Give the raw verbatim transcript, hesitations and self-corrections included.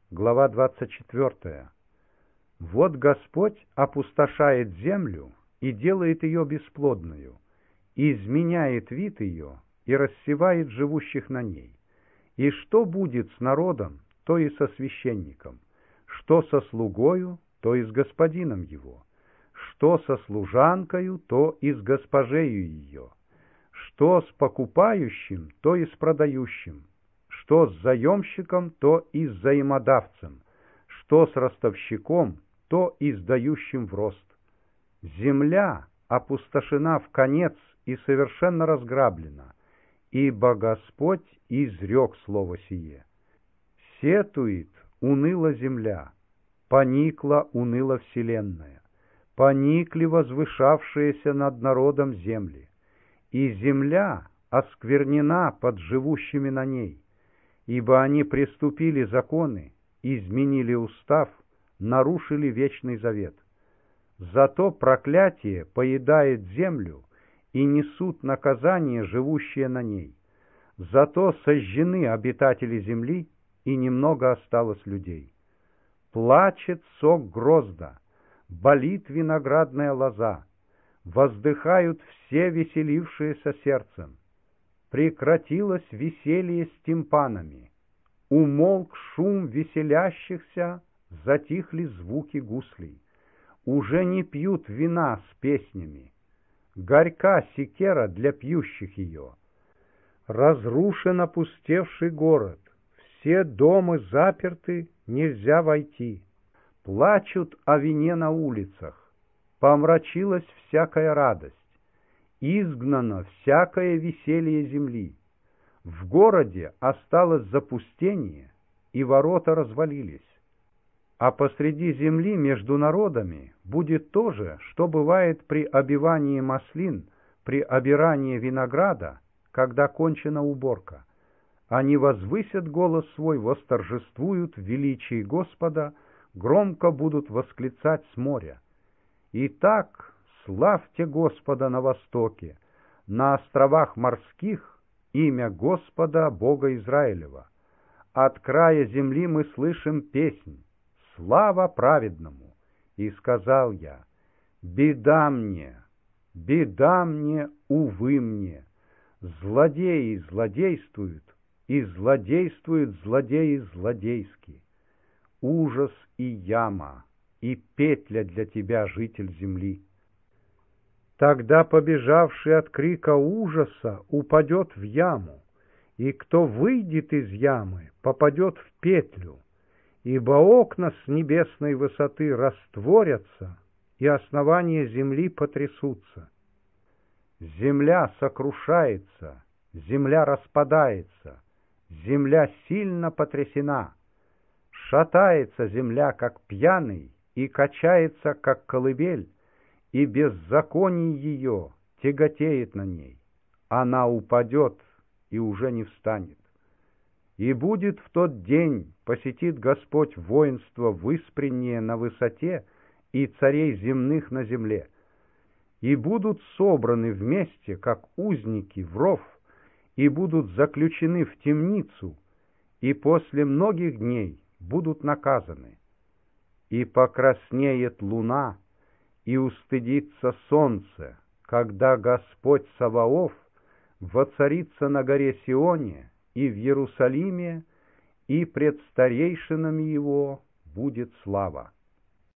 глава двадцать четвёртая. Вот Господь опустошает землю и делает ее бесплодную, и изменяет вид ее, и рассевает живущих на ней. И что будет с народом, то и со священником, что со слугою, то и с господином его, что со служанкою, то и с госпожею ее, что с покупающим, то и с продающим, что с заемщиком, то и с заимодавцем, что с ростовщиком, то и с дающим в рост. Земля опустошена вконец и совершенно разграблена, ибо Господь изрек слово сие. Сетует уныла земля, поникла уныла вселенная, поникли возвышавшиеся над народом земли, и земля осквернена под живущими на ней, ибо они приступили законы, изменили устав, нарушили вечный завет. Зато проклятие поедает землю, и несут наказание живущие на ней. Зато сожжены обитатели земли, и немного осталось людей. Плачет сок грозда, болит виноградная лоза, воздыхают все веселившиеся сердцем. Прекратилось веселье с тимпанами, умолк шум веселящихся, затихли звуки гуслей. Уже не пьют вина с песнями, горька секера для пьющих ее. Разрушен опустевший город, все дома заперты, нельзя войти. Плачут о вине на улицах, помрачилась всякая радость, изгнано всякое веселье земли. В городе осталось запустение, и ворота развалились. А посреди земли между народами будет то же, что бывает при обивании маслин, при обирании винограда, когда кончена уборка. Они возвысят голос свой, восторжествуют в величии Господа, громко будут восклицать с моря. Итак, славьте Господа на востоке, на островах морских имя Господа Бога Израилева. От края земли мы слышим песнь: слава праведному! И сказал я: беда мне, беда мне, увы мне! Злодеи злодействуют, и злодействуют злодеи злодейски. Ужас и яма, и петля для тебя, житель земли. Тогда побежавший от крика ужаса упадет в яму, и кто выйдет из ямы, попадет в петлю, ибо окна с небесной высоты растворятся, и основания земли потрясутся. Земля сокрушается, земля распадается, земля сильно потрясена. Шатается земля, как пьяный, и качается, как колыбель, и беззаконие ее тяготеет на ней. Она упадет и уже не встанет. И будет в тот день, посетит Господь воинство выспреннее на высоте и царей земных на земле. И будут собраны вместе, как узники в ров, и будут заключены в темницу, и после многих дней будут наказаны. И покраснеет луна, и устыдится солнце, когда Господь Саваоф воцарится на горе Сионе и в Иерусалиме, и пред старейшинами его будет слава.